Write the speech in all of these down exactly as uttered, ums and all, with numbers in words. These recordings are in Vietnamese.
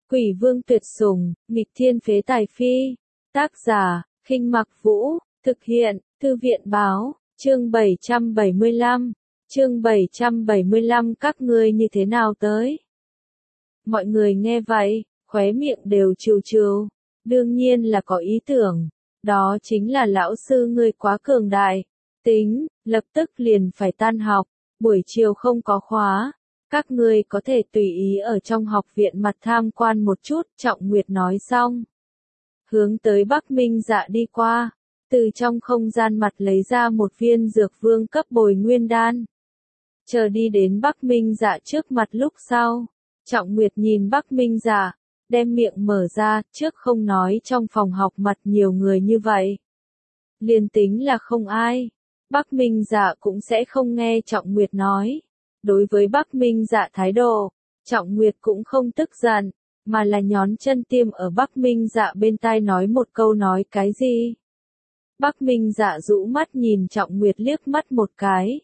Quỷ vương tuyệt sủng, nghịch thiên phế tài phi. Tác giả, Khinh Mặc Vũ, thực hiện, Thư viện báo, chương bảy trăm bảy mươi lăm. Chương bảy trăm bảy mươi lăm các ngươi như thế nào tới? Mọi người nghe vậy, khóe miệng đều trừ trừ, đương nhiên là có ý tưởng, đó chính là lão sư ngươi quá cường đại, tính, lập tức liền phải tan học, buổi chiều không có khóa, các ngươi có thể tùy ý ở trong học viện mặt tham quan một chút, Trọng Nguyệt nói xong. Hướng tới Bắc Minh Dạ đi qua, từ trong không gian mặt lấy ra một viên dược vương cấp bồi nguyên đan. Chờ đi đến Bắc Minh Dạ trước mặt lúc sau, Trọng Nguyệt nhìn Bắc Minh Dạ, đem miệng mở ra, trước không nói trong phòng học mặt nhiều người như vậy. Liền tính là không ai, Bắc Minh Dạ cũng sẽ không nghe Trọng Nguyệt nói. Đối với Bắc Minh Dạ thái độ, Trọng Nguyệt cũng không tức giận, mà là nhón chân tiêm ở Bắc Minh Dạ bên tai nói một câu nói cái gì. Bắc Minh Dạ rũ mắt nhìn Trọng Nguyệt liếc mắt một cái.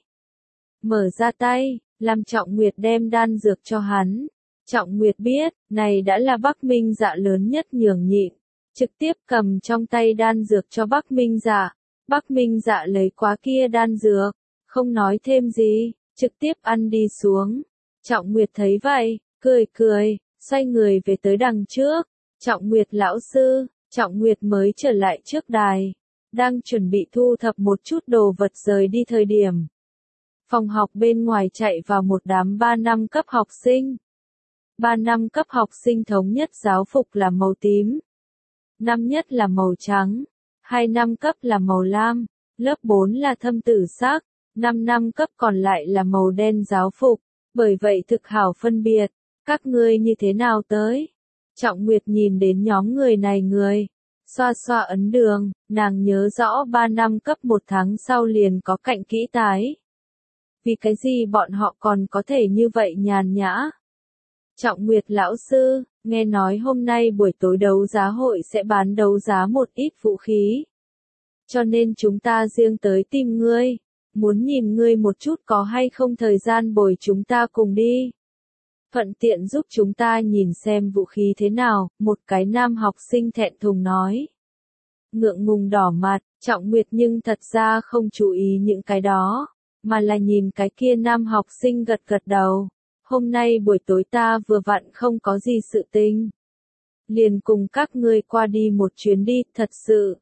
Mở ra tay, làm Trọng Nguyệt đem đan dược cho hắn. Trọng Nguyệt biết, này đã là Bắc Minh Dạ lớn nhất nhường nhịn, trực tiếp cầm trong tay đan dược cho Bắc Minh Dạ. Bắc Minh Dạ lấy quá kia đan dược, không nói thêm gì, trực tiếp ăn đi xuống. Trọng Nguyệt thấy vậy, cười cười, xoay người về tới đằng trước. Trọng Nguyệt lão sư, Trọng Nguyệt mới trở lại trước đài, đang chuẩn bị thu thập một chút đồ vật rời đi thời điểm. Phòng học bên ngoài chạy vào một đám ba năm cấp học sinh. ba năm cấp học sinh thống nhất giáo phục là màu tím. Năm nhất là màu trắng. hai năm cấp là màu lam. Lớp bốn là thâm tử sắc. năm năm cấp còn lại là màu đen giáo phục. Bởi vậy thực hảo phân biệt. Các ngươi như thế nào tới? Trọng Nguyệt nhìn đến nhóm người này người. Xoa xoa ấn đường, nàng nhớ rõ ba năm cấp một tháng sau liền có cạnh kỹ tái. Vì cái gì bọn họ còn có thể như vậy nhàn nhã? Trọng Nguyệt lão sư, nghe nói hôm nay buổi tối đấu giá hội sẽ bán đấu giá một ít vũ khí. Cho nên chúng ta riêng tới tìm ngươi, muốn nhìn ngươi một chút có hay không thời gian bồi chúng ta cùng đi. Thuận tiện giúp chúng ta nhìn xem vũ khí thế nào, một cái nam học sinh thẹn thùng nói. Ngượng ngùng đỏ mặt, Trọng Nguyệt nhưng thật ra không chú ý những cái đó, mà là nhìn cái kia nam học sinh gật gật đầu. Hôm nay buổi tối ta vừa vặn không có gì sự tình. Liền cùng các ngươi qua đi một chuyến đi, thật sự.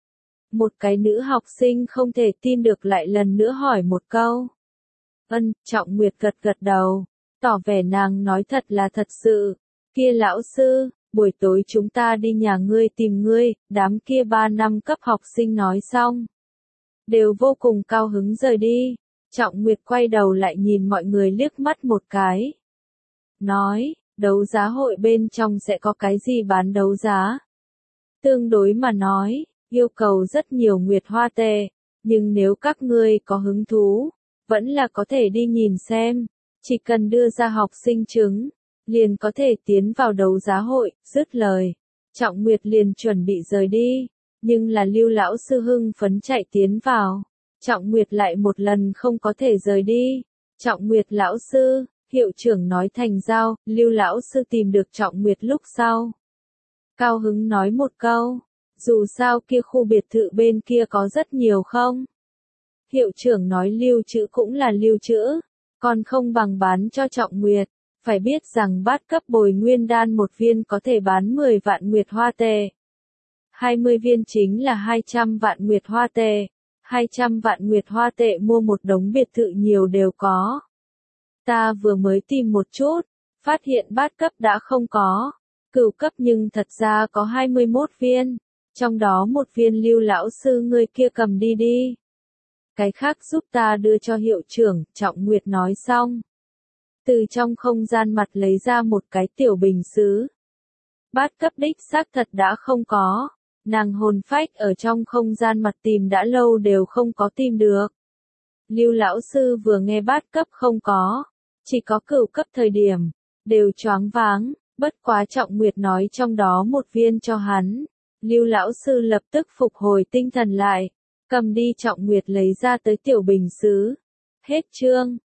Một cái nữ học sinh không thể tin được lại lần nữa hỏi một câu. Ân, Trọng Nguyệt gật gật đầu, tỏ vẻ nàng nói thật là thật sự. Kia lão sư, buổi tối chúng ta đi nhà ngươi tìm ngươi, đám kia ba năm cấp học sinh nói xong. Đều vô cùng cao hứng rời đi. Trọng Nguyệt quay đầu lại nhìn mọi người liếc mắt một cái. Nói, đấu giá hội bên trong sẽ có cái gì bán đấu giá? Tương đối mà nói, yêu cầu rất nhiều nguyệt hoa tệ, nhưng nếu các ngươi có hứng thú, vẫn là có thể đi nhìn xem, chỉ cần đưa ra học sinh chứng, liền có thể tiến vào đấu giá hội. Dứt lời, Trọng Nguyệt liền chuẩn bị rời đi, nhưng là Lưu lão sư hưng phấn chạy tiến vào. Trọng Nguyệt lại một lần không có thể rời đi. Trọng Nguyệt lão sư, hiệu trưởng nói thành giao. Lưu lão sư tìm được Trọng Nguyệt lúc sau, cao hứng nói một câu, dù sao kia khu biệt thự bên kia có rất nhiều không? Hiệu trưởng nói lưu trữ cũng là lưu trữ, còn không bằng bán cho Trọng Nguyệt. Phải biết rằng bát cấp bồi nguyên đan một viên có thể bán mười vạn nguyệt hoa tệ. hai mươi viên chính là hai trăm vạn nguyệt hoa tệ. hai trăm vạn nguyệt hoa tệ mua một đống biệt thự nhiều đều có. Ta vừa mới tìm một chút, phát hiện bát cấp đã không có, cửu cấp nhưng thật ra có hai mươi mốt viên, trong đó một viên Lưu lão sư ngươi kia cầm đi đi. Cái khác giúp ta đưa cho hiệu trưởng, Trọng Nguyệt nói xong. Từ trong không gian mặt lấy ra một cái tiểu bình sứ. Bát cấp đích xác thật đã không có. Nàng hồn phách ở trong không gian mặt tìm đã lâu đều không có tìm được. Lưu lão sư vừa nghe bát cấp không có, chỉ có cửu cấp thời điểm, đều choáng váng, bất quá Trọng Nguyệt nói trong đó một viên cho hắn. Lưu lão sư lập tức phục hồi tinh thần lại, cầm đi Trọng Nguyệt lấy ra tới tiểu bình sứ. Hết chương.